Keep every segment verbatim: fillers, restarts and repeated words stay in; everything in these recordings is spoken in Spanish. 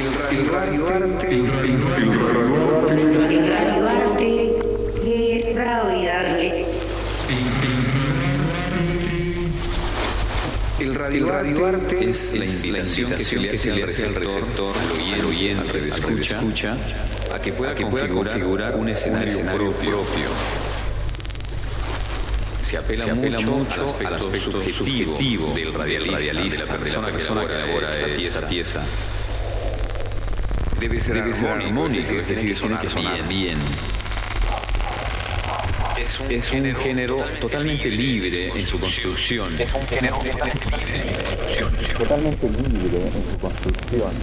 El radioarte, el radioarte, el radioarte, el radioarte. El radioarte es la invitación que se le hace al receptor, al oyente, al radioescucha, a que pueda configurar un escenario propio. Se apela, se apela mucho, mucho al aspecto, al aspecto subjetivo, subjetivo del radialista, radialista, de la persona, de la persona que elabora esta, esta pieza. Debe ser, debe ser armónico, es decir, que tiene que sonar bien. bien. Es un, es un género, género totalmente, totalmente libre, libre en su construcción. Es un género totalmente libre en su construcción. Totalmente libre en su construcción.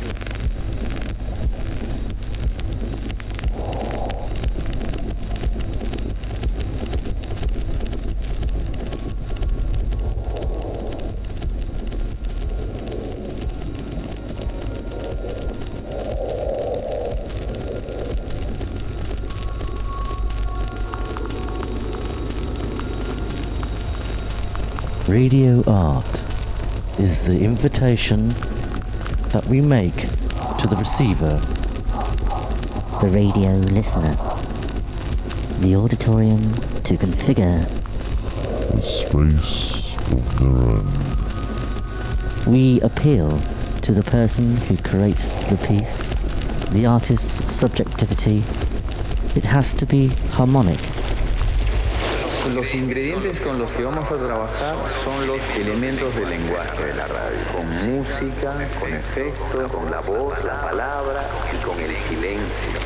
Radio art is the invitation that we make to the receiver, the radio listener, the auditorium to configure a space of their own. We appeal to the person who creates the piece, the artist's subjectivity. It has to be harmonic. Los ingredientes con los que vamos a trabajar son los elementos del lenguaje de la radio, con música, con efectos, con la voz, la palabra y con el silencio.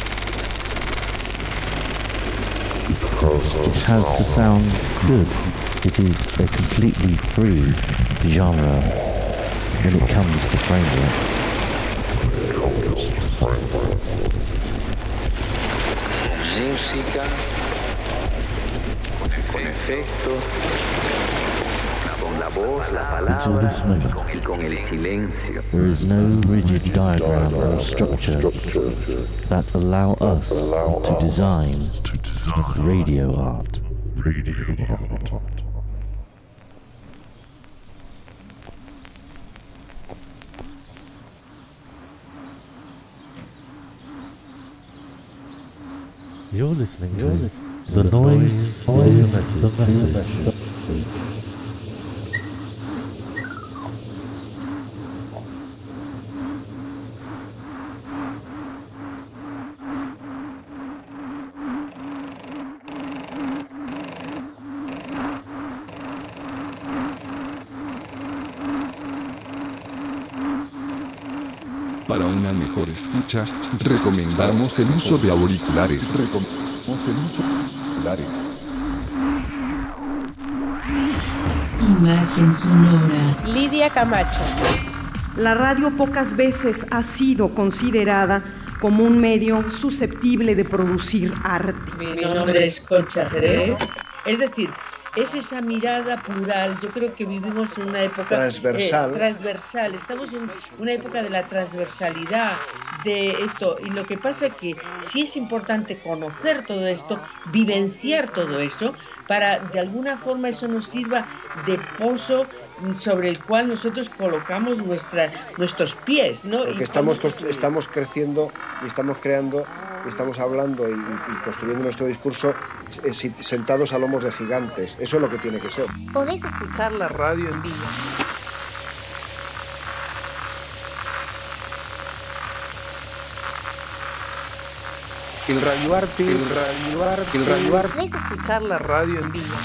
It has to sound good. It is a completely free genre when it comes to framework. Música, con efectos, con la voz, la palabra y con el silencio. There is no rigid diagram or structure that allow us to design radio art. Radio art. You're listening to You're The Noise, noise the Message. The message. Para una mejor escucha, recomendamos el uso de auriculares. Recomendamos el uso de auriculares. Imagen sonora. Lidia Camacho. La radio pocas veces ha sido considerada como un medio susceptible de producir arte. Mi nombre es Concha Jerez. Es decir, es esa mirada plural. Yo creo que vivimos en una época transversal. Eh, transversal. Estamos en una época de la transversalidad de esto. Y lo que pasa es que sí es importante conocer todo esto, vivenciar todo eso, para de alguna forma eso nos sirva de pozo sobre el cual nosotros colocamos nuestra, nuestros pies, ¿no? Porque estamos, constru- estamos creciendo y estamos creando, y estamos hablando y, y construyendo nuestro discurso sentados a lomos de gigantes. Eso es lo que tiene que ser. Podéis escuchar la radio en vivo. El radioarte, el radioarte, el radioarte. Podéis escuchar la radio en vivo.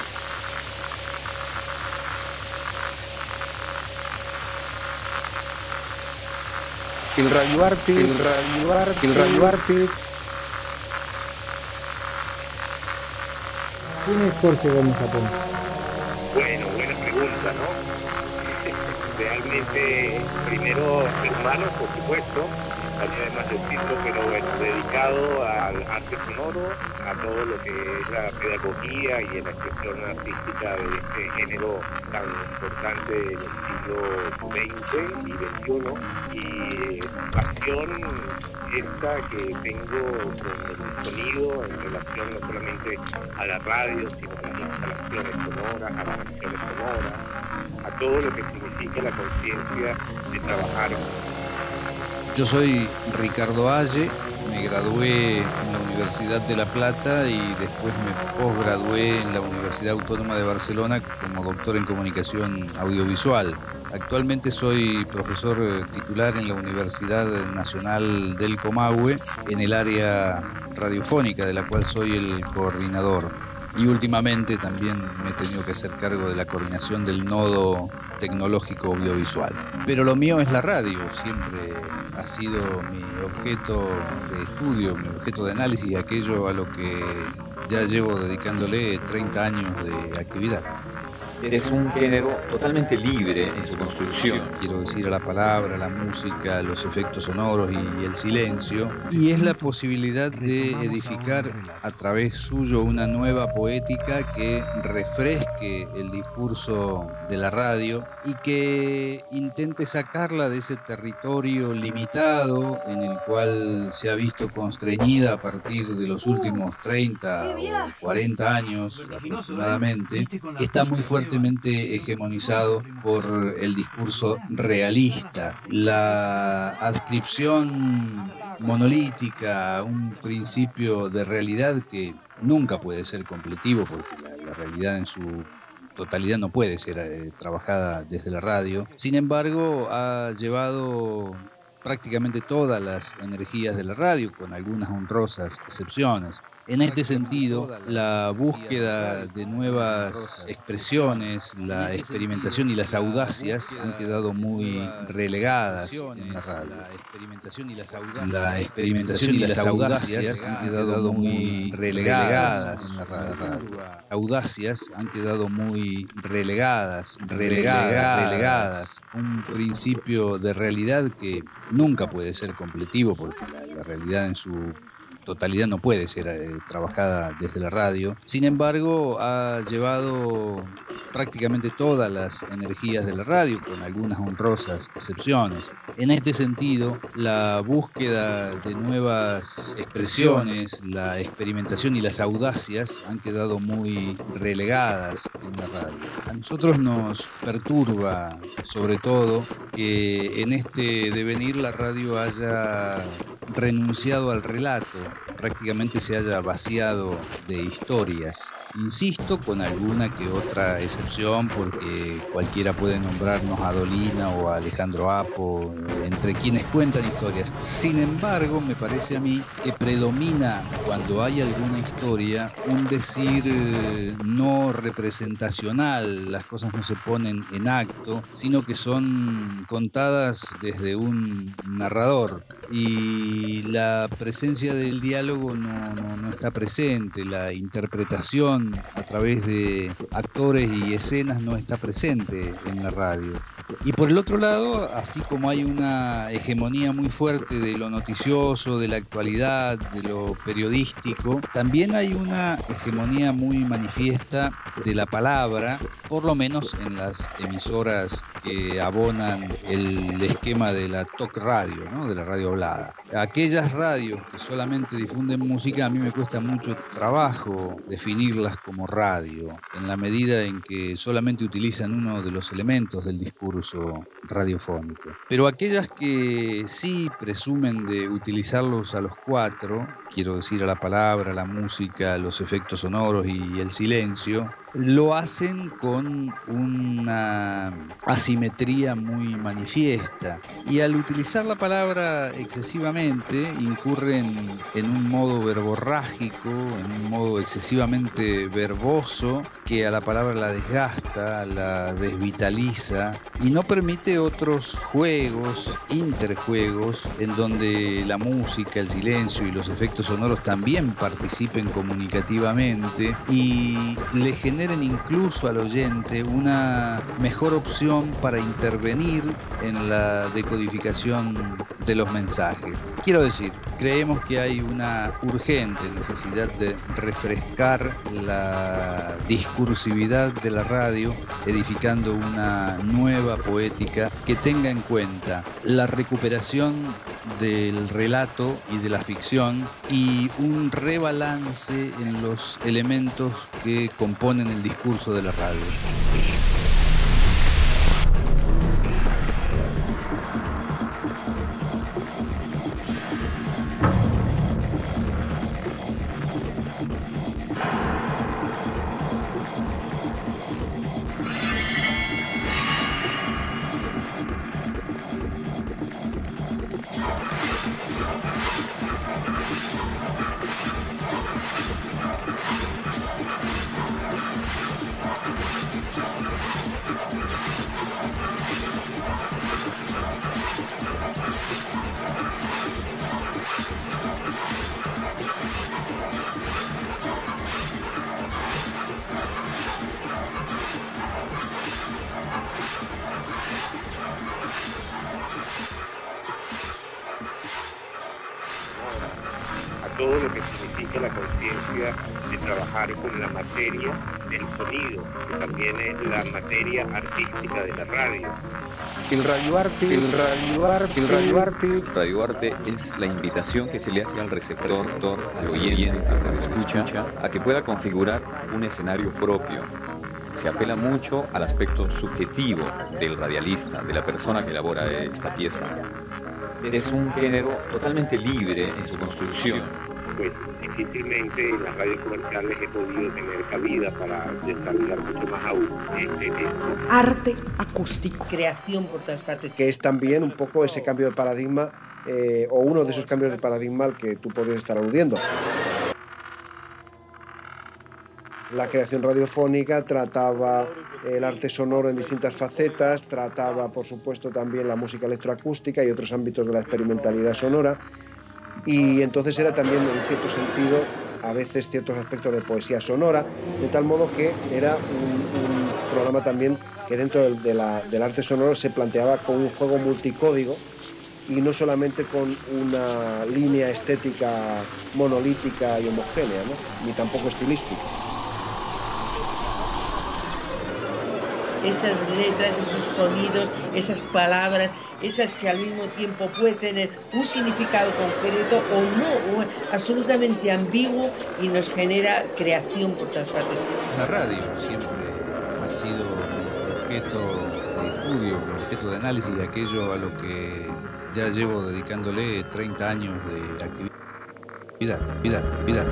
El radioarte, el radioarte, el radioarte. ¿Quién es Jorge Gómez Japón? Bueno, buena pregunta, ¿no? Realmente, primero, ser humano, por supuesto, además decirlo, pero bueno, dedicado al arte sonoro, a todo lo que es la pedagogía y la expresión artística de este género tan importante del siglo veinte y veintiuno, y pasión esta que tengo con el sonido en relación no solamente a la radio, sino a las instalaciones sonoras, a las acciones sonoras, a todo lo que significa la conciencia de trabajar Yo soy Ricardo Halle, me gradué en la Universidad de La Plata y después me posgradué en la Universidad Autónoma de Barcelona como doctor en comunicación audiovisual. Actualmente soy profesor titular en la Universidad Nacional del Comahue en el área radiofónica, de la cual soy el coordinador. Y últimamente también me he tenido que hacer cargo de la coordinación del nodo tecnológico audiovisual. Pero lo mío es la radio, siempre ha sido mi objeto de estudio, mi objeto de análisis, aquello a lo que ya llevo dedicándole treinta años de actividad. Es un género totalmente libre en su construcción. Quiero decir, a la palabra, la música, los efectos sonoros y el silencio. Y es la posibilidad de edificar a través suyo una nueva poética que refresque el discurso de la radio y que intente sacarla de ese territorio limitado en el cual se ha visto constreñida a partir de los últimos treinta o cuarenta años aproximadamente, que está muy fuerte hegemonizado por el discurso realista, la adscripción monolítica a un principio de realidad que nunca puede ser completivo, porque la, la realidad en su totalidad no puede ser eh, trabajada desde la radio. Sin embargo, ha llevado prácticamente todas las energías de la radio, con algunas honrosas excepciones. En este sentido, la búsqueda de nuevas expresiones, la experimentación y las audacias han quedado muy relegadas en la radio. La experimentación y las audacias han quedado muy relegadas en la radio. Audacias han quedado muy relegadas, relegadas, relegadas. Un principio de realidad que nunca puede ser completivo, porque la, la realidad en su totalidad no puede ser eh, trabajada desde la radio. Sin embargo, ha llevado prácticamente todas las energías de la radio, con algunas honrosas excepciones. En este sentido, la búsqueda de nuevas expresiones, la experimentación y las audacias han quedado muy relegadas en la radio. A nosotros nos perturba, sobre todo, que en este devenir la radio haya renunciado al relato, prácticamente se haya vaciado de historias. Insisto, con alguna que otra excepción, porque cualquiera puede nombrarnos a Dolina o a Alejandro Apo, entre quienes cuentan historias. Sin embargo, me parece a mí que predomina, cuando hay alguna historia, un decir eh, no representacional. Las cosas no se ponen en acto, sino que son contadas desde un narrador. Y la presencia del diálogo no, no, no está presente, la interpretación a través de actores y escenas no está presente en la radio. Y por el otro lado, así como hay una hegemonía muy fuerte de lo noticioso, de la actualidad, de lo periodístico, también hay una hegemonía muy manifiesta de la palabra, por lo menos en las emisoras que abonan el esquema de la talk radio, ¿no? De la radio hablada. Aquellas radios que solamente difunden música, a mí me cuesta mucho trabajo definirlas como radio, en la medida en que solamente utilizan uno de los elementos del discurso radiofónico. Pero aquellas que sí presumen de utilizarlos a los cuatro, quiero decir, a la palabra, la música, los efectos sonoros y el silencio, lo hacen con una asimetría muy manifiesta, y al utilizar la palabra excesivamente incurren en un modo verborrágico, en un modo excesivamente verboso, que a la palabra la desgasta, la desvitaliza y no permite otros juegos, interjuegos, en donde la música, el silencio y los efectos sonoros también participen comunicativamente y le generen incluso al oyente una mejor opción para intervenir en la decodificación de los mensajes. Quiero decir, creemos que hay una urgente necesidad de refrescar la discursividad de la radio, edificando una nueva poética que tenga en cuenta la recuperación del relato y de la ficción y un rebalance en los elementos que componen el discurso de la radio. todo lo que significa la conciencia de trabajar con la materia del sonido, que también es la materia artística de la radio. El radioarte, el radioarte, el radioarte. Radioarte es la invitación que se le hace al receptor, al oyente, al radioescucha, a que pueda configurar un escenario propio. Se apela mucho al aspecto subjetivo del radialista, de la persona que elabora esta pieza. Es un género totalmente libre en su construcción. Pues difícilmente en las radios comerciales he podido tener cabida para desarrollar mucho más aún este texto. Arte acústico. Creación por todas partes. Que es también un poco ese cambio de paradigma, eh, o uno de esos cambios de paradigma al que tú podrías estar aludiendo. La creación radiofónica trataba el arte sonoro en distintas facetas, trataba, por supuesto, también la música electroacústica y otros ámbitos de la experimentalidad sonora, y entonces era también, en cierto sentido, a veces ciertos aspectos de poesía sonora, de tal modo que era un, un programa también que dentro del, de la, del arte sonoro se planteaba con un juego multicódigo y no solamente con una línea estética monolítica y homogénea, ¿no? Ni tampoco estilística. Esas letras, esos sonidos, esas palabras, esas que al mismo tiempo puede tener un significado concreto o no, o absolutamente ambiguo, y nos genera creación por todas partes. La radio siempre ha sido objeto de estudio, objeto de análisis de aquello a lo que ya llevo dedicándole treinta años de actividad. Vida, vida, vida.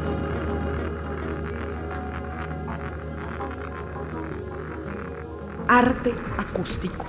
Arte acústico.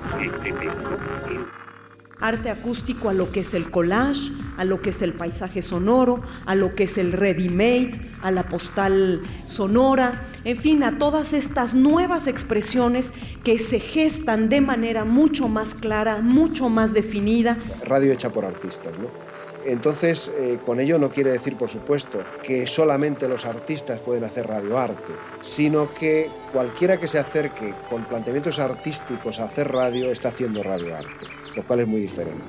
Arte acústico a lo que es el collage, a lo que es el paisaje sonoro, a lo que es el ready-made, a la postal sonora, en fin, a todas estas nuevas expresiones que se gestan de manera mucho más clara, mucho más definida. Radio hecha por artistas, ¿no? Entonces, eh, con ello no quiere decir, por supuesto, que solamente los artistas pueden hacer radioarte, sino que cualquiera que se acerque con planteamientos artísticos a hacer radio está haciendo radioarte, lo cual es muy diferente.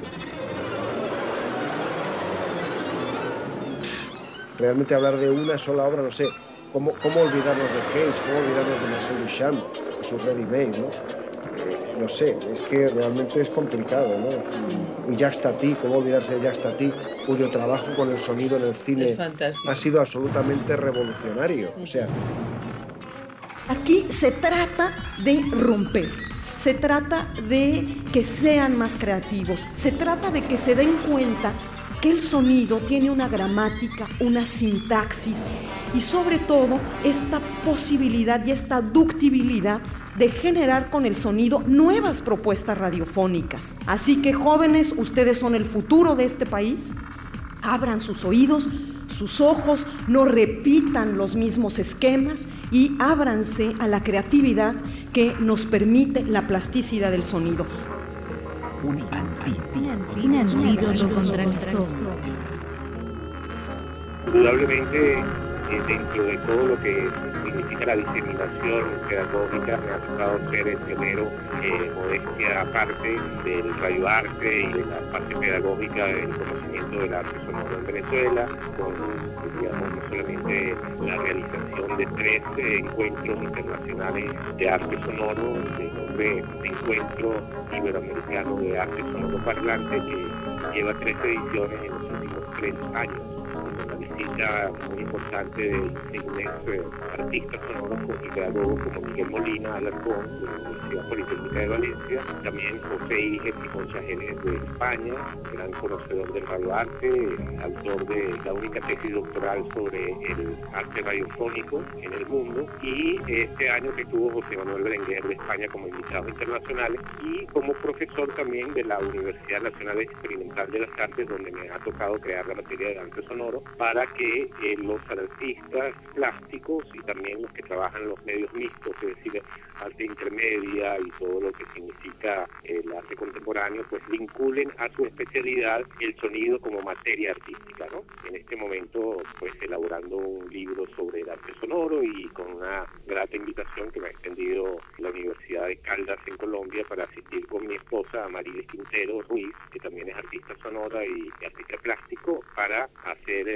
Realmente hablar de una sola obra, no sé, ¿cómo, cómo olvidarnos de Cage? ¿Cómo olvidarnos de Marcel Duchamp? Su ready-made, ¿no? Eh, no sé, es que realmente es complicado, ¿no? Y Jacques Tati, ¿cómo olvidarse de Jacques Tati, cuyo trabajo con el sonido en el cine ha sido absolutamente revolucionario? O sea, aquí se trata de romper, se trata de que sean más creativos, se trata de que se den cuenta que el sonido tiene una gramática, una sintaxis y sobre todo esta posibilidad y esta ductibilidad de generar con el sonido nuevas propuestas radiofónicas. Así que jóvenes, ustedes son el futuro de este país. Abran sus oídos, sus ojos, no repitan los mismos esquemas y ábranse a la creatividad que nos permite la plasticidad del sonido. Un antídoto. Un antídoto contra el sol. Indudablemente, eh, dentro de todo lo que significa la diseminación pedagógica, me ha tocado ser el pionero, eh, modestia aparte, del radioarte y de la parte pedagógica del conocimiento del arte sonoro en Venezuela, con, digamos, no solamente la realización de tres eh, encuentros internacionales de arte sonoro, de nombre Encuentro Iberoamericano de Arte Sonoro Parlante, que lleva tres ediciones en los últimos tres años. Una visita muy importante de insignes eh, artistas sonoros y pedagogos como Miguel Molina Alarcón, de la Universidad Politécnica de Valencia, también José Iges y Concha Genes de España, gran conocedor del radioarte, autor de la única tesis doctoral sobre el arte radiofónico en el mundo, y este año que tuvo José Manuel Berenguer de España como invitados internacionales, y como profesor también de la Universidad Nacional Experimental de las Artes, donde me ha tocado crear la materia de arte sonoro, para que eh, los artistas plásticos y también los que trabajan en los medios mixtos, es decir, arte intermedia y todo lo que significa el arte contemporáneo, pues vinculen a su especialidad el sonido como materia artística, ¿no? En este momento, pues elaborando un libro sobre el arte sonoro y con una grata invitación que me ha extendido la Universidad de Caldas en Colombia para asistir con mi esposa Marilis Quintero Ruiz, que también es artista sonora y artista plástico, para hacer eh, una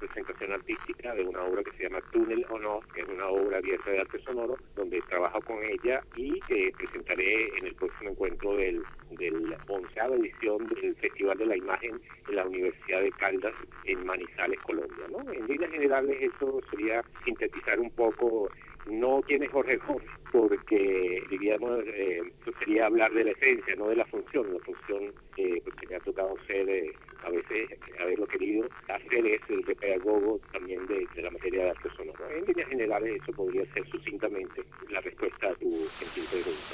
presentación artística de una obra que se llama Túnel on Off, que es una obra abierta de arte sonoro, donde trabajo con ella y que presentaré en el próximo encuentro del, del onceava edición del Festival de la Imagen en la Universidad de Caldas, en Manizales, Colombia, ¿no? En líneas generales eso sería sintetizar un poco, no quién es Jorge Gómez, porque diríamos, eh, eso sería hablar de la esencia, no de la función. La función eh, pues, que me ha tocado ser, eh, a veces, haberlo querido hacer es el de pedagogo también de, de la materia de arte sonoro. En líneas generales eso podría ser sucintamente la respuesta a tu gentil pregunta.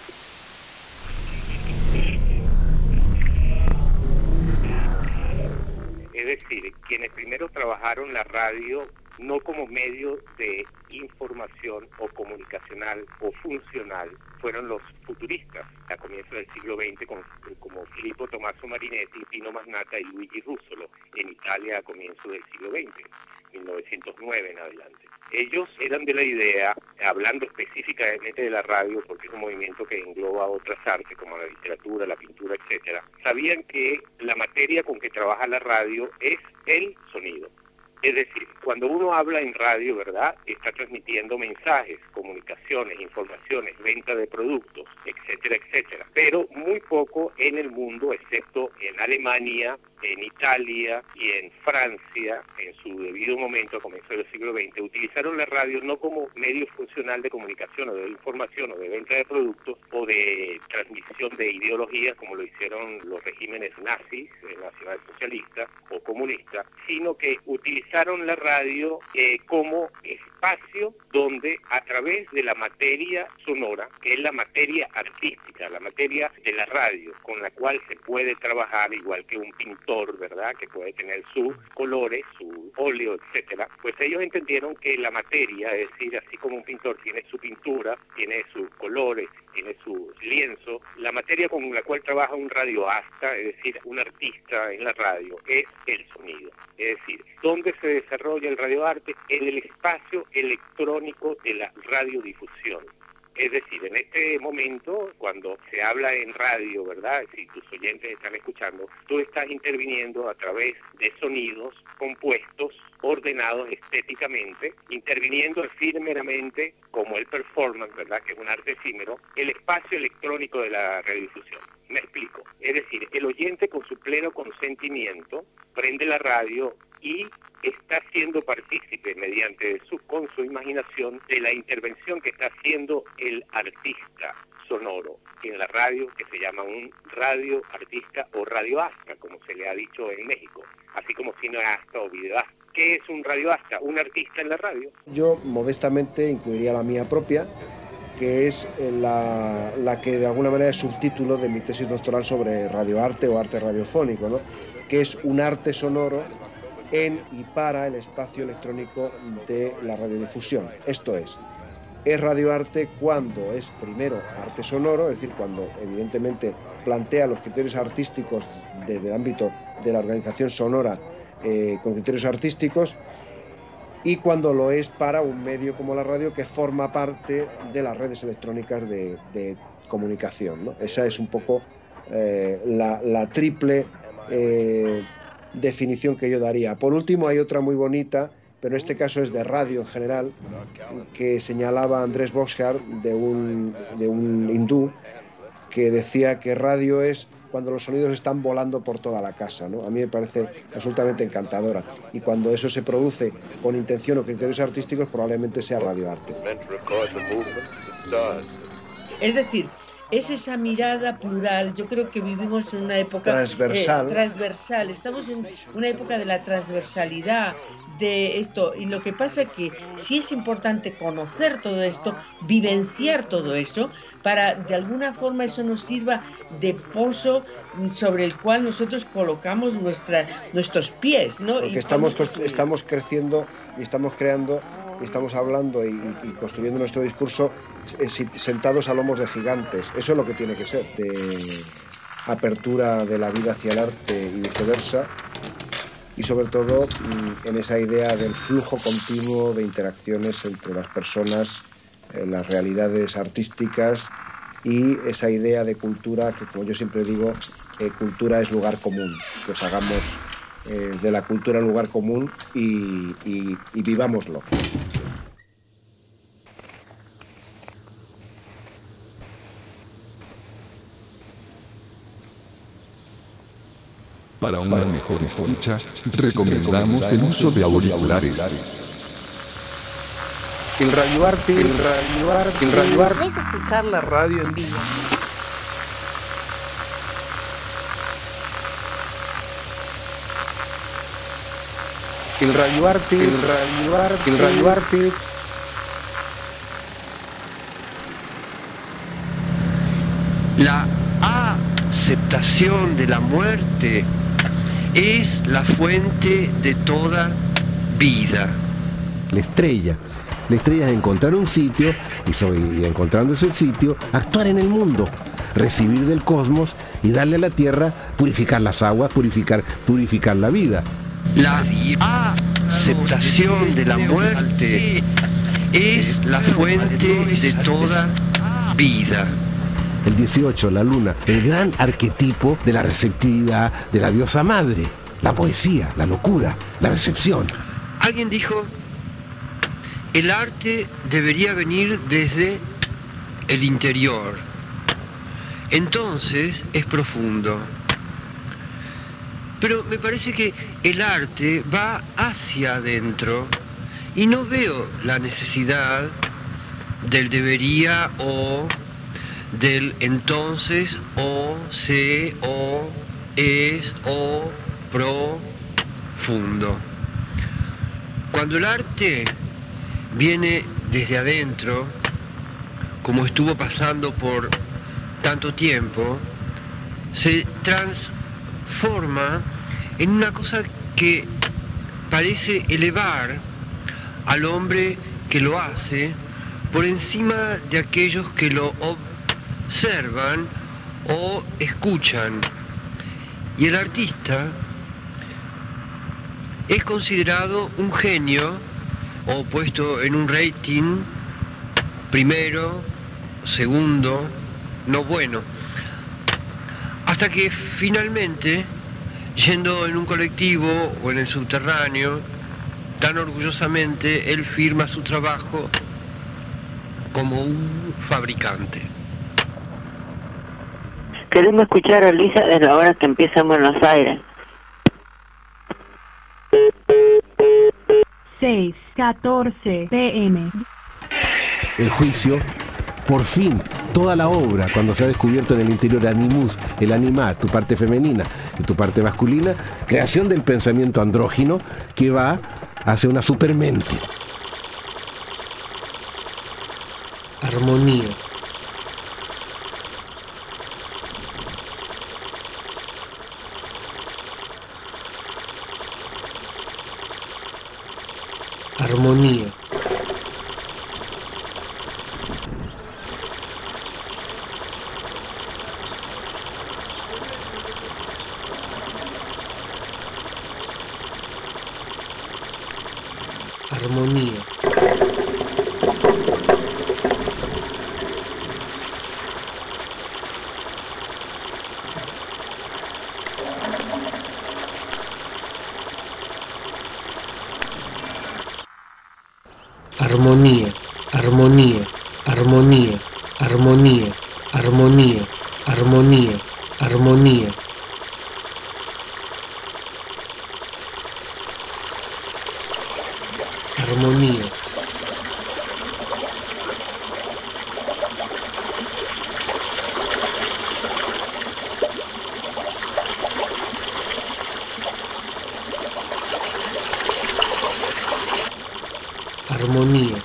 Es decir, quienes primero trabajaron la radio no como medio de información o comunicacional o funcional, fueron los futuristas a comienzos del siglo veinte, como, como Filippo Tommaso Marinetti, Pino Masnata y Luigi Russolo, en Italia a comienzos del siglo veinte, mil novecientos nueve en adelante. Ellos eran de la idea, hablando específicamente de la radio, porque es un movimiento que engloba otras artes como la literatura, la pintura, etcétera, sabían que la materia con que trabaja la radio es el sonido. Es decir, cuando uno habla en radio, ¿verdad?, está transmitiendo mensajes, comunicaciones, informaciones, venta de productos, etcétera, etcétera. Pero muy poco en el mundo, excepto en Alemania, en Italia y en Francia, en su debido momento, a comienzos del siglo veinte, utilizaron la radio no como medio funcional de comunicación o de información o de venta de productos o de transmisión de ideologías, como lo hicieron los regímenes nazis, nacionalsocialistas o comunistas, sino que utilizaron la radio eh, como espacio donde, a través de la materia sonora, que es la materia artística, la materia de la radio, con la cual se puede trabajar igual que un pintor, ¿verdad?, que puede tener sus colores, su óleo, etcétera, pues ellos entendieron que la materia, es decir, así como un pintor tiene su pintura, tiene sus colores, tiene su lienzo, la materia con la cual trabaja un radioasta, es decir, un artista en la radio, es el sonido. Es decir, ¿dónde se desarrolla el radioarte? En el espacio electrónico de la radiodifusión. Es decir, en este momento, cuando se habla en radio, ¿verdad?, si tus oyentes están escuchando, tú estás interviniendo a través de sonidos compuestos, ordenados estéticamente, interviniendo efímeramente, como el performance, ¿verdad?, que es un arte efímero, el espacio electrónico de la radiodifusión. Me explico. Es decir, el oyente con su pleno consentimiento prende la radio y está siendo partícipe mediante su, con su imaginación de la intervención que está haciendo el artista sonoro en la radio, que se llama un radioartista o radioasta, como se le ha dicho en México, así como cineasta o videoasta. ¿Qué es un radioasta? Un artista en la radio. Yo modestamente incluiría la mía propia, que es la, la que de alguna manera es subtítulo de mi tesis doctoral sobre radioarte o arte radiofónico, ¿no?, que es un arte sonoro en y para el espacio electrónico de la radiodifusión. Esto es, es radioarte cuando es primero arte sonoro, es decir, cuando evidentemente plantea los criterios artísticos desde el ámbito de la organización sonora eh, con criterios artísticos, y cuando lo es para un medio como la radio que forma parte de las redes electrónicas de, de comunicación, ¿no? Esa es un poco eh, la, la triple eh, definición que yo daría. Por último, hay otra muy bonita, pero en este caso es de radio en general, que señalaba Andrés Boxhart, de un, de un hindú, que decía que radio es cuando los sonidos están volando por toda la casa, ¿no? A mí me parece absolutamente encantadora, y cuando eso se produce con intención o criterios artísticos, probablemente sea radioarte. Es decir, es esa mirada plural. Yo creo que vivimos en una época transversal. Eh, transversal. Estamos en una época de la transversalidad de esto, y lo que pasa es que sí es importante conocer todo esto, vivenciar todo eso, para de alguna forma eso nos sirva de pozo sobre el cual nosotros colocamos nuestra, nuestros pies, ¿no? Porque estamos, estamos creciendo y estamos creando y estamos hablando y, y construyendo nuestro discurso sentados a lomos de gigantes. Eso es lo que tiene que ser, de apertura de la vida hacia el arte y viceversa, y sobre todo en esa idea del flujo continuo de interacciones entre las personas, las realidades artísticas, y esa idea de cultura que, como yo siempre digo, eh, cultura es lugar común, que os hagamos eh, de la cultura lugar común y, y, y vivámoslo. Para una mejor escucha, recomendamos el uso de auriculares. El Radio Arte, el Radio Arte, el Radio Arte. ¿Puedes escuchar la radio en vivo? El Radio Arte, el Radio Arte, el Radio Arte. La aceptación de la muerte es la fuente de toda vida. La estrella. La estrella es encontrar un sitio y, sobre, y encontrando ese sitio, actuar en el mundo, recibir del cosmos y darle a la tierra, purificar las aguas, purificar, purificar la vida. La aceptación de la muerte es la fuente de toda vida. El dieciocho, la luna, el gran arquetipo de la receptividad de la diosa madre, la poesía, la locura, la recepción. Alguien dijo, el arte debería venir desde el interior. Entonces es profundo. Pero me parece que el arte va hacia adentro y no veo la necesidad del debería o del entonces o se o es o profundo. Cuando el arte viene desde adentro, como estuvo pasando por tanto tiempo, se transforma en una cosa que parece elevar al hombre que lo hace por encima de aquellos que lo observan o escuchan. Y el artista es considerado un genio o puesto en un rating primero, segundo, no bueno. Hasta que finalmente, yendo en un colectivo o en el subterráneo, tan orgullosamente él firma su trabajo como un fabricante. Queremos escuchar a Lisa desde la hora que empieza en Buenos Aires. seis catorce pe eme. El juicio, por fin, toda la obra, cuando se ha descubierto en el interior animus, el anima, tu parte femenina y tu parte masculina, creación del pensamiento andrógino que va hacia una supermente. Armonía. Armonía. Armonía. Armonía, armonía, armonía, armonía, armonía, armonía, armonía. Armonía. Armonía.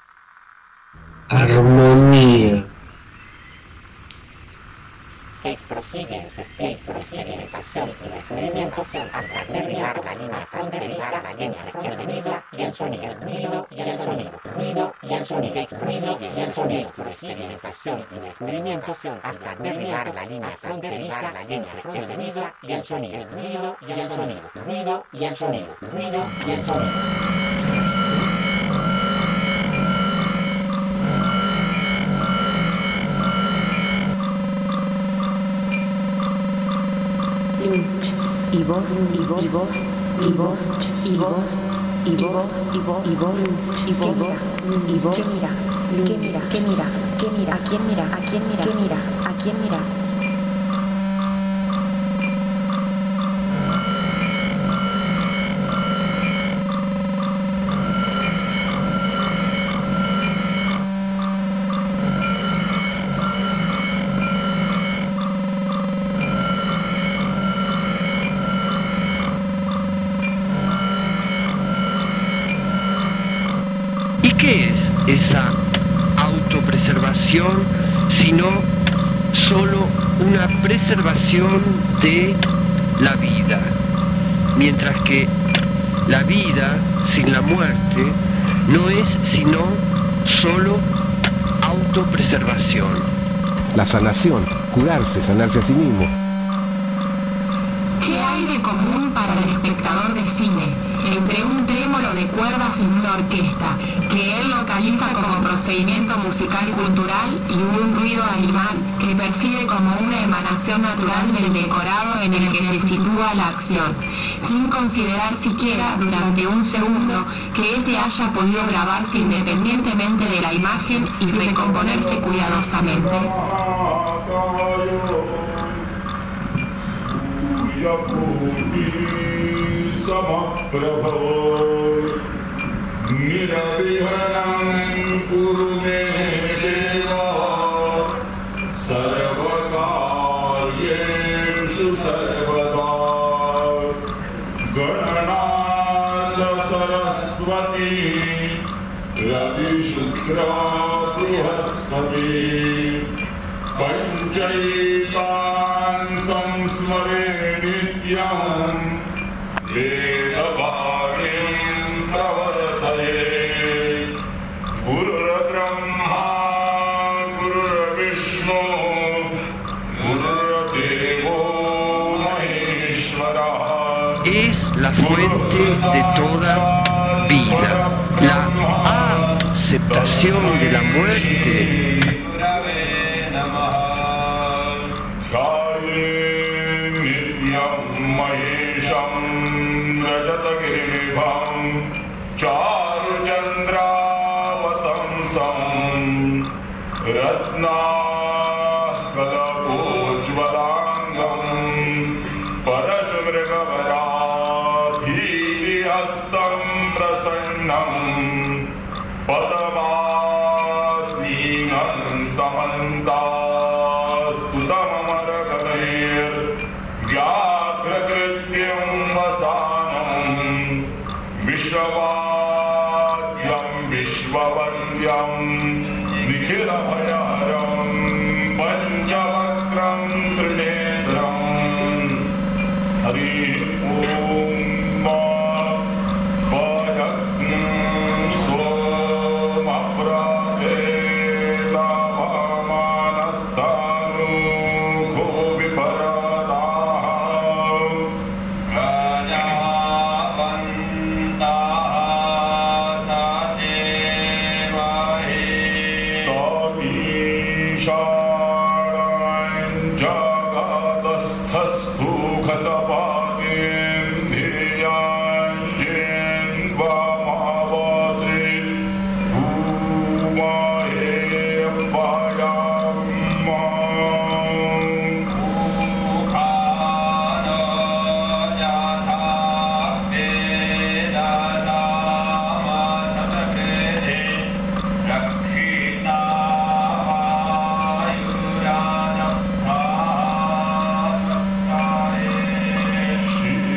Armonía. prosigue en sus pies, prosigue en estación y descubrimiento hasta derribar la línea fronteriza entre el ruido y el sonido, el ruido y el sonido, el ruido y el sonido, el ruido y el sonido, prosigue en estación y descubrimiento hasta derribar la línea fronteriza entre el ruido y el sonido, el ruido y el sonido, el ruido y el sonido, el ruido y el sonido. Lynch, y vos, y vos, y vos, y vos, y vos, y vos, y vos, y vos, y vos, y vos, ¿qué mira? ¿Qué mira? ¿Qué mira? ¿Qué mira? ¿A quién mira? ¿A quién mira? ¿Qué mira? ¿A quién mira? ¿Qué es esa autopreservación sino solo una preservación de la vida? Mientras que la vida sin la muerte no es sino solo autopreservación. La sanación, curarse, sanarse a sí mismo. ¿Qué hay de común para el espectador de cine entre un trémolo de cuerdas en una orquesta, que él localiza como procedimiento musical cultural, y un ruido animal que percibe como una emanación natural del decorado en el que se sitúa la acción, sin considerar siquiera durante un segundo que éste haya podido grabarse independientemente de la imagen y recomponerse cuidadosamente? Panchaitan samsmare nityam vedabharim pravartaye Gurur Brahma Gurur Vishnu Gurur Devo Maheshwara. Es la fuente de toda vida, la aceptación de la muerte.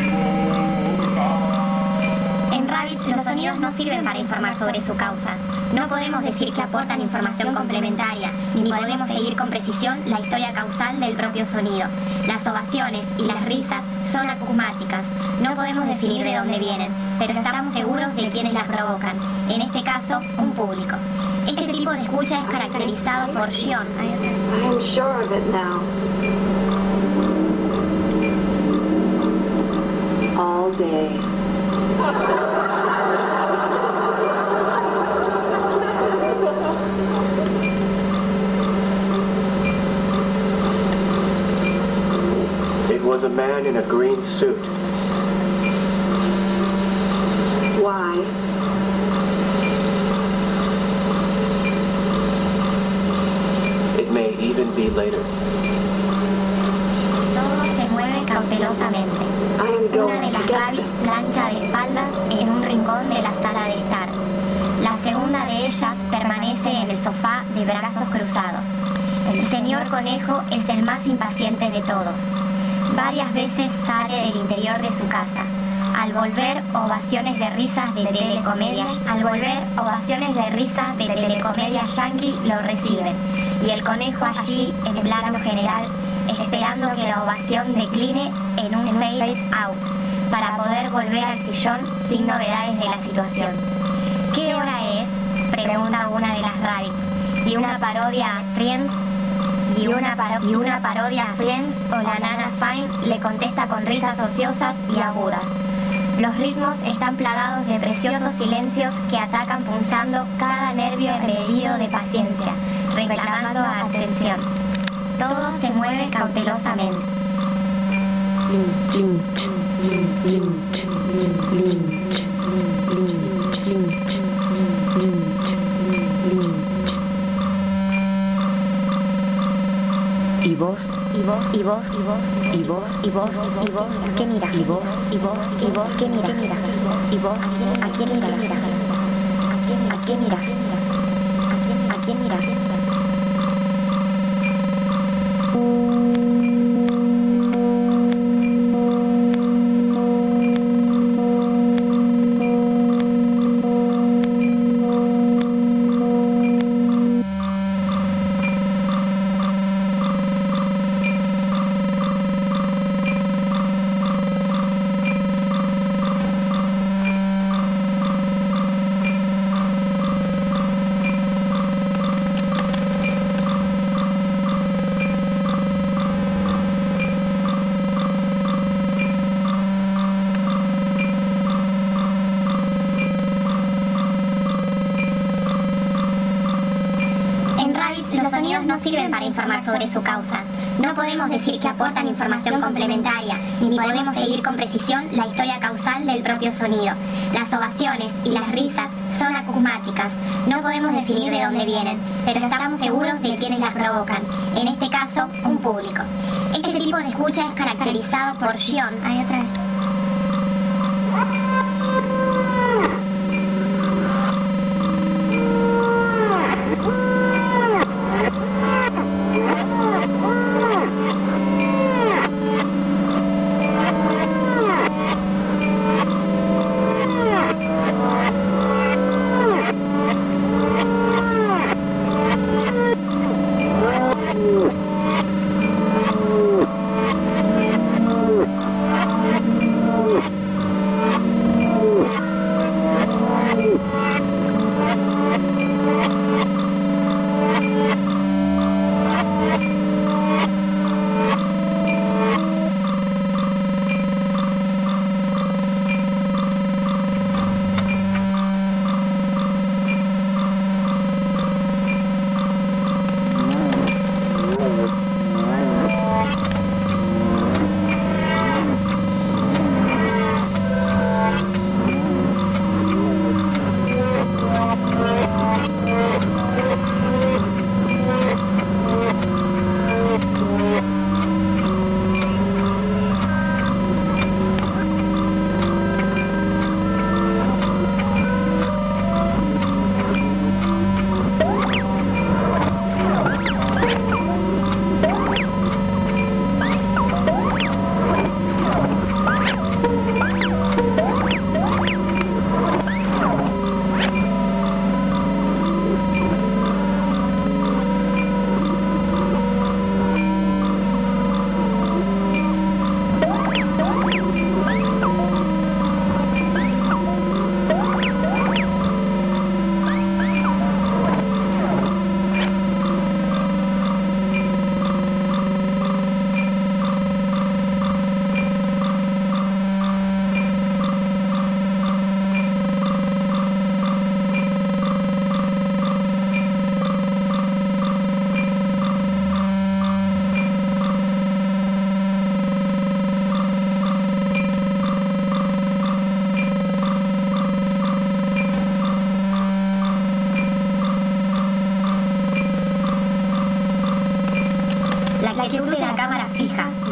Sirven para informar sobre su causa. No podemos decir que aportan información complementaria, ni podemos seguir con precisión la historia causal del propio sonido. Las ovaciones y las risas son acusmáticas. No podemos definir de dónde vienen, pero estamos seguros de quienes las provocan. En este caso, un público. Este tipo de escucha es caracterizado por Shion. I am sure of it now. All day. It was a man in a green suit. Why? It may even be later. Todo se mueve cautelosamente. Una de las rabbits plancha de espaldas en un rincón de la sala de estar. La segunda de ellas permanece en el sofá de brazos cruzados. El señor conejo es el más impaciente de todos. Varias veces sale del interior de su casa. Al volver, ovaciones de risas de telecomedias, al volver, ovaciones de risas de telecomedias yankee lo reciben. Y el conejo allí, en el plano general, esperando que la ovación decline en un fade out, para poder volver al sillón sin novedades de la situación. ¿Qué hora es?, pregunta una de las rabbits, y una parodia a Friends, y una, paro- y una parodia a Friends o la nana Fine le contesta con risas ociosas y agudas. Los ritmos están plagados de preciosos silencios que atacan punzando cada nervio embebido de paciencia, reclamando atención. Todo se mueve cautelosamente. Lynch, lynch, lynch, lynch, lynch, lynch, lynch. Y vos, y vos, y vos, y vos, y vos, y vos, y vos, ¿qué mira? Y vos, y vos, y vos, ¿qué mira? Y vos, ¿a quién mira? ¿A quién mira? ¿A quién mira? No sirven para informar sobre su causa. No podemos decir que aportan información complementaria, ni podemos seguir con precisión la historia causal del propio sonido. Las ovaciones y las risas son acusmáticas. No podemos definir de dónde vienen, pero estamos seguros de quienes las provocan. En este caso, un público. Este tipo de escucha es caracterizado por Shion. Ahí otra vez.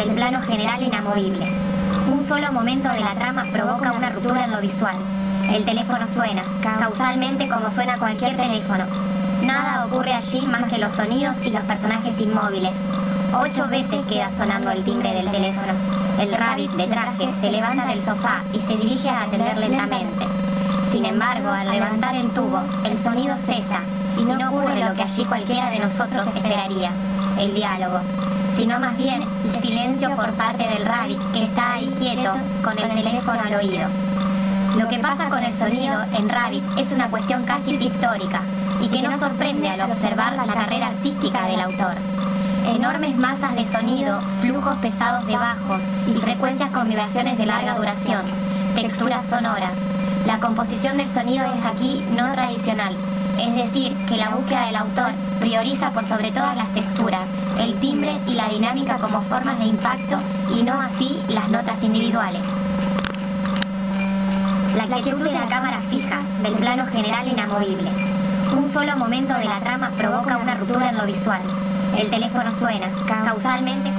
del plano general inamovible. Un solo momento de la trama provoca una ruptura en lo visual. El teléfono suena, causalmente como suena cualquier teléfono. Nada ocurre allí más que los sonidos y los personajes inmóviles. Ocho veces queda sonando el timbre del teléfono. El rabbit de traje se levanta del sofá y se dirige a atender lentamente. Sin embargo, al levantar el tubo, el sonido cesa y no ocurre lo que allí cualquiera de nosotros esperaría, el diálogo, sino más bien el silencio por parte del rabbit que está ahí quieto con el teléfono al oído. Lo que pasa con el sonido en Rabbit es una cuestión casi pictórica y que no sorprende al observar la carrera artística del autor. Enormes masas de sonido, flujos pesados de bajos y frecuencias con vibraciones de larga duración, texturas sonoras. La composición del sonido es aquí no tradicional, es decir, que la búsqueda del autor prioriza por sobre todas las texturas, el timbre y la dinámica como formas de impacto y no así las notas individuales. La quietud de la cámara fija, del plano general inamovible. Un solo momento de la trama provoca una ruptura en lo visual. El teléfono suena, causalmente.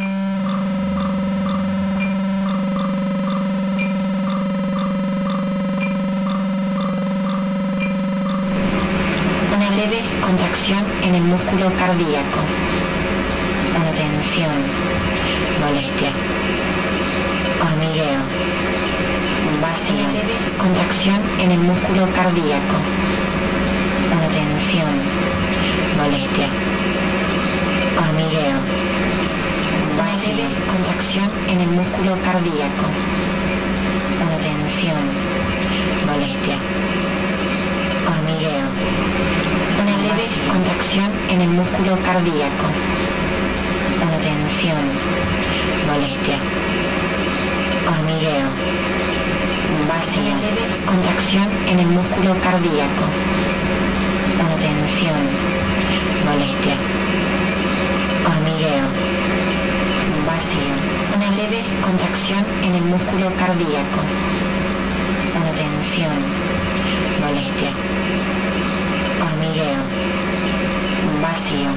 Una leve contracción en el músculo cardíaco. Una tensión, molestia, hormigueo, vacío, contracción en el músculo cardíaco. Una tensión, molestia, hormigueo, vacío, contracción en el músculo cardíaco. Una tensión, molestia, hormigueo. Una leve contracción en el músculo cardíaco. Una tensión, molestia, hormigueo, vacío, contracción en el músculo cardíaco. Una tensión, molestia, hormigueo, vacío. Una leve contracción en el músculo cardíaco. Una tensión, molestia, hormigueo, vacío.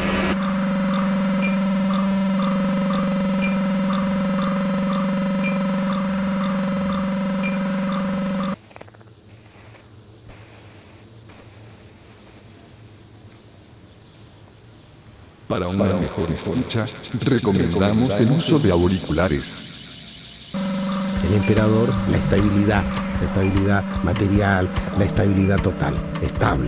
Para una mejor escucha, recomendamos el uso de auriculares. El emperador, la estabilidad, la estabilidad material, la estabilidad total, estable.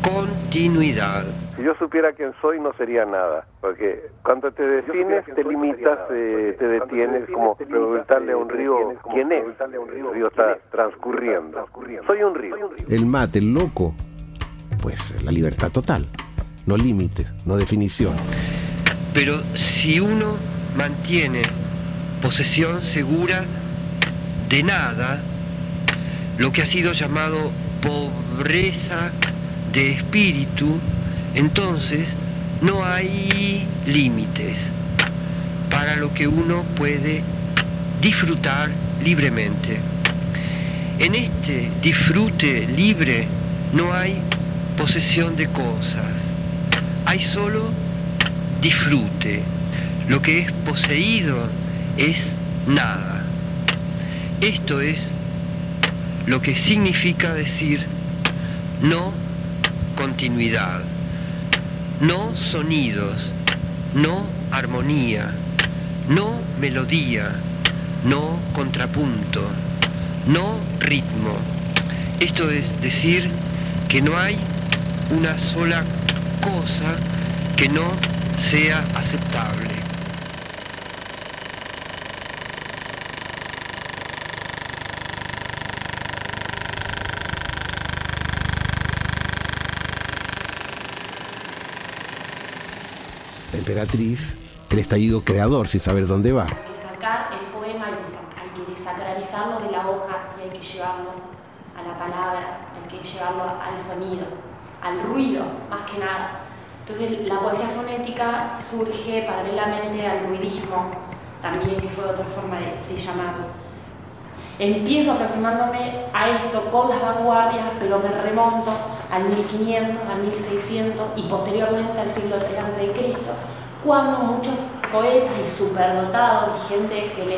continuidad. Si yo supiera quién soy, no sería nada, porque cuando te defines, te limitas, eh, te detienes, como preguntarle a un río quién es. El río está transcurriendo. Soy un río. El mate, el loco, pues la libertad total, no límites, no definición. Pero si uno mantiene posesión segura de nada, lo que ha sido llamado pobreza de espíritu, entonces no hay límites para lo que uno puede disfrutar libremente. En este disfrute libre no hay posesión de cosas, hay solo disfrute. Lo que es poseído es nada. Esto es lo que significa decir no continuidad, no sonidos, no armonía, no melodía, no contrapunto, no ritmo. Esto es decir que no hay una sola cosa que no sea aceptable. La emperatriz, el estallido creador sin saber dónde va. Hay que sacar el poema, hay que, hay que desacralizarlo de la hoja y hay que llevarlo a la palabra, hay que llevarlo al sonido, al ruido, más que nada. Entonces la poesía fonética surge paralelamente al ruidismo, también, que fue otra forma de, de llamarlo. Empiezo aproximándome a esto con las vanguardias, pero me remonto al mil quinientos, al mil seiscientos y posteriormente al siglo tres antes de Cristo, cuando muchos poetas y superdotados y gente que le,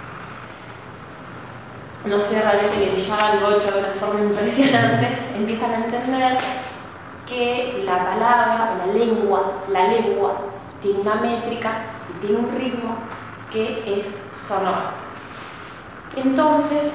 no sé, realmente le brillaba el gocho de una forma impresionante, empiezan a entender que la palabra, la lengua, la lengua tiene una métrica y tiene un ritmo que es sonoro. Entonces,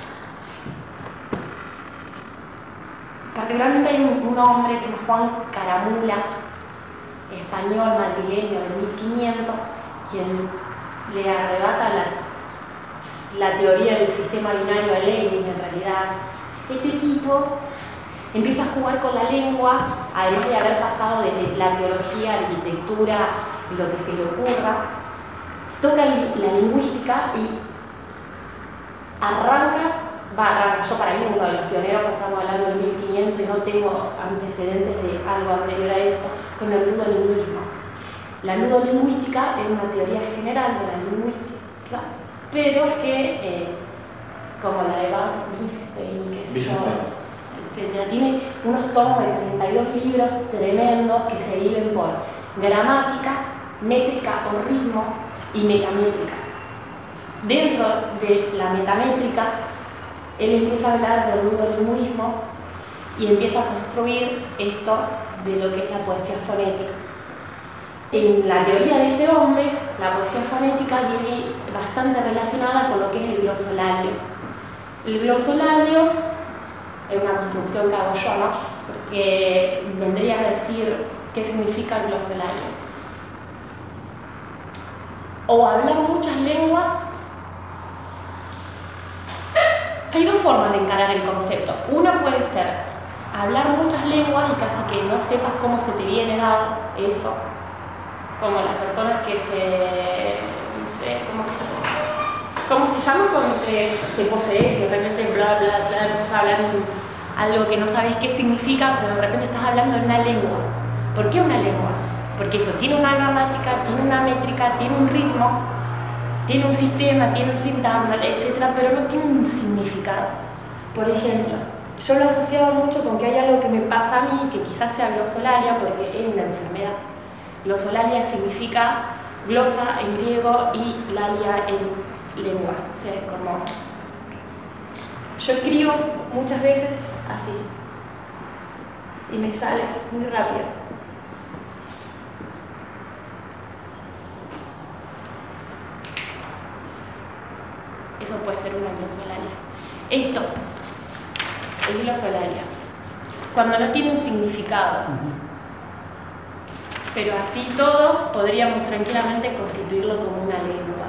particularmente hay un, un hombre que se llama Juan Caramula, español, madrileño de mil quinientos, quien le arrebata la, la teoría del sistema binario de Leibniz en realidad. Este tipo empieza a jugar con la lengua, además de haber pasado desde la teología, arquitectura y lo que se le ocurra, toca la lingüística y arranca, va, arranca, yo para mí uno de los pioneros, porque estamos hablando del mil quinientos y no tengo antecedentes de algo anterior a eso, con el ludolingüismo. La ludolingüística es una teoría general de la lingüística, pero que, eh, como la de Van Wittgenstein, qué sé yo, etcétera, tiene unos tomos de treinta y dos libros tremendos que se dividen por gramática, métrica o ritmo y metamétrica. Dentro de la metamétrica, él empieza a hablar del ludolingüismo y empieza a construir esto de lo que es la poesía fonética. En la teoría de este hombre, la poesía fonética viene bastante relacionada con lo que es el glosolario. El glosolario es una construcción que hago yo, ¿no? Porque vendría a decir qué significa el glosolario. O hablar muchas lenguas. Hay dos formas de encarar el concepto. Una puede ser hablar muchas lenguas y casi que no sepas cómo se te viene dado eso. Como las personas que se... no sé, ¿cómo, cómo se llama? Cuando te, te posees y de repente bla, bla, bla, estás hablando algo que no sabes qué significa, pero de repente estás hablando en una lengua. ¿Por qué una lengua? Porque eso tiene una gramática, tiene una métrica, tiene un ritmo, tiene un sistema, tiene un sintagma, etcétera, pero no tiene un significado. Por ejemplo, yo lo he asociado mucho con que hay algo que me pasa a mí, que quizás sea glosolalia, porque es una enfermedad. Glosolalia significa glosa en griego y lalia en lengua. O sea, es como... Yo escribo muchas veces así, y me sale muy rápido. Eso puede ser una glosolalia. Esto es glosolalia. cuando no tiene un significado. Pero así todo podríamos tranquilamente constituirlo como una lengua.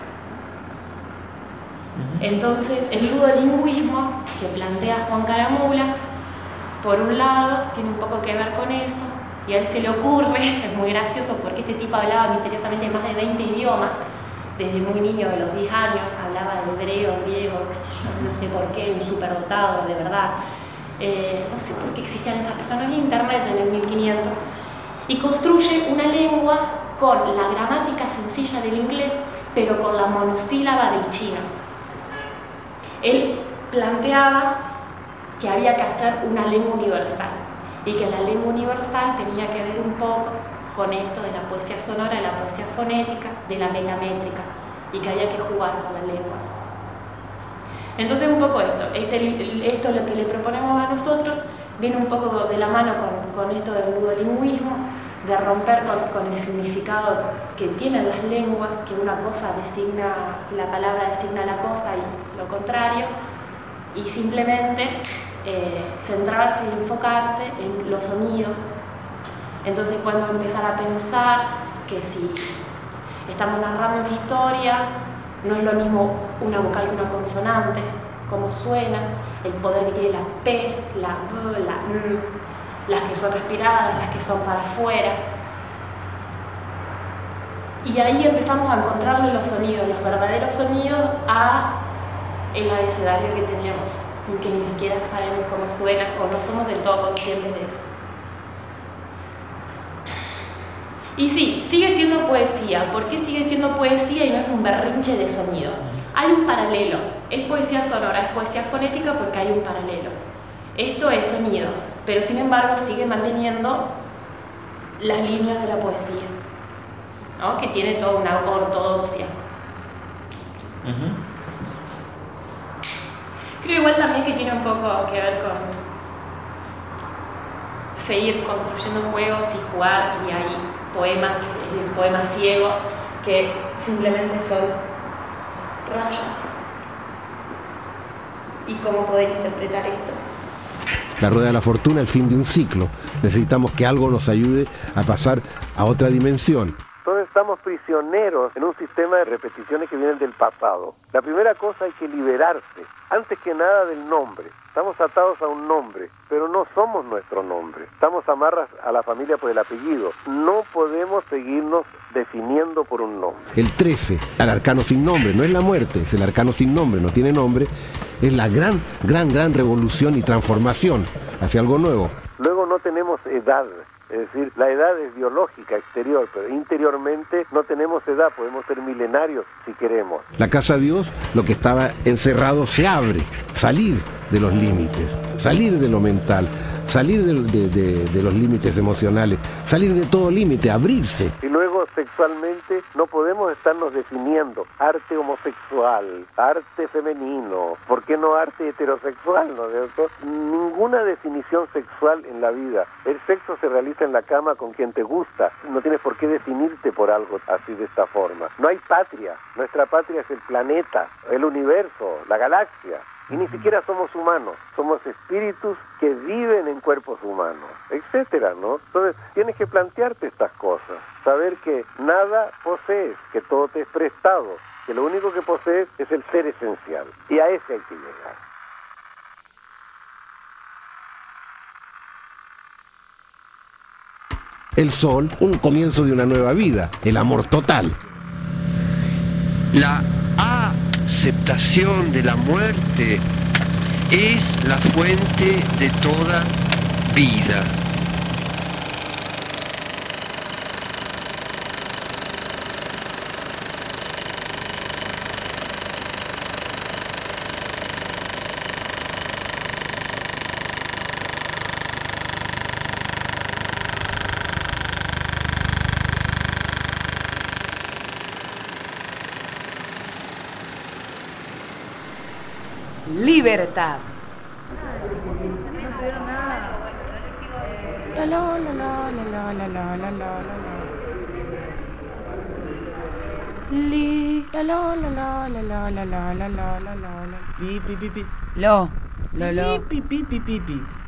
Entonces, el ludolingüismo que plantea Juan Caramula, por un lado, tiene un poco que ver con eso, y a él se le ocurre, es muy gracioso porque este tipo hablaba misteriosamente más de veinte idiomas, desde muy niño, de los diez años, hablaba de hebreo, griego, yo no sé por qué, un superdotado, de verdad. Eh, no sé por qué existían esas personas, no había internet en el mil quinientos, y construye una lengua con la gramática sencilla del inglés, pero con la monosílaba del chino. Él planteaba que había que hacer una lengua universal y que la lengua universal tenía que ver un poco con esto de la poesía sonora, de la poesía fonética, de la metamétrica, y que había que jugar con la lengua. Entonces un poco esto, este, esto lo que le proponemos a nosotros viene un poco de la mano con, con esto del ludolingüismo, de romper con, con el significado que tienen las lenguas, que una cosa designa, la palabra designa la cosa y lo contrario, y simplemente eh, centrarse y enfocarse en los sonidos. Entonces podemos empezar a pensar que si estamos narrando una historia, no es lo mismo una vocal que una consonante, cómo suena, el poder que tiene la P, la B, la N, las que son respiradas, las que son para afuera. Y ahí empezamos a encontrarle los sonidos, los verdaderos sonidos a el abecedario que tenemos, que ni siquiera sabemos cómo suena o no somos del todo conscientes de eso. Y sí, sigue siendo poesía. ¿Por qué sigue siendo poesía y no es un berrinche de sonido? Hay un paralelo. Es poesía sonora, es poesía fonética porque hay un paralelo. Esto es sonido, pero sin embargo sigue manteniendo las líneas de la poesía, ¿no? Que tiene toda una ortodoxia. Uh-huh. Creo igual también que tiene un poco que ver con seguir construyendo juegos y jugar, y hay poemas, el poema ciego, que simplemente son rayas. ¿Y cómo poder interpretar esto? La rueda de la fortuna, el fin de un ciclo. Necesitamos que algo nos ayude a pasar a otra dimensión. Entonces estamos prisioneros en un sistema de repeticiones que vienen del pasado. La primera cosa, hay que liberarse, antes que nada, del nombre. Estamos atados a un nombre, pero no somos nuestro nombre. Estamos amarras a la familia por el apellido. No podemos seguirnos definiendo por un nombre. El trece, el arcano sin nombre, no es la muerte, es el arcano sin nombre, no tiene nombre. Es la gran, gran, gran revolución y transformación hacia algo nuevo. Luego no tenemos edad. Es decir, la edad es biológica, exterior, pero interiormente no tenemos edad, podemos ser milenarios si queremos. La casa Dios, lo que estaba encerrado se abre, salir de los límites, salir de lo mental, salir de, de, de, de los límites emocionales, salir de todo límite, abrirse. Y luego sexualmente no podemos estarnos definiendo arte homosexual, arte femenino, ¿por qué no arte heterosexual? ¿No es cierto? Ninguna definición sexual en la vida. El sexo se realiza en la cama con quien te gusta, no tienes por qué definirte por algo así de esta forma. No hay patria, nuestra patria es el planeta, el universo, la galaxia. Y ni siquiera somos humanos, somos espíritus que viven en cuerpos humanos, etcétera, ¿no? Entonces, tienes que plantearte estas cosas, saber que nada posees, que todo te es prestado, que lo único que posees es el ser esencial, y a ese hay que llegar. El sol, un comienzo de una nueva vida, el amor total. La aceptación de la muerte es la fuente de toda vida. Libertad. La la la la la la la la la la. Li la la la la la la la la la la la la. Pi pi pi pi. Lo lo lo. Pi pi pi pi pi.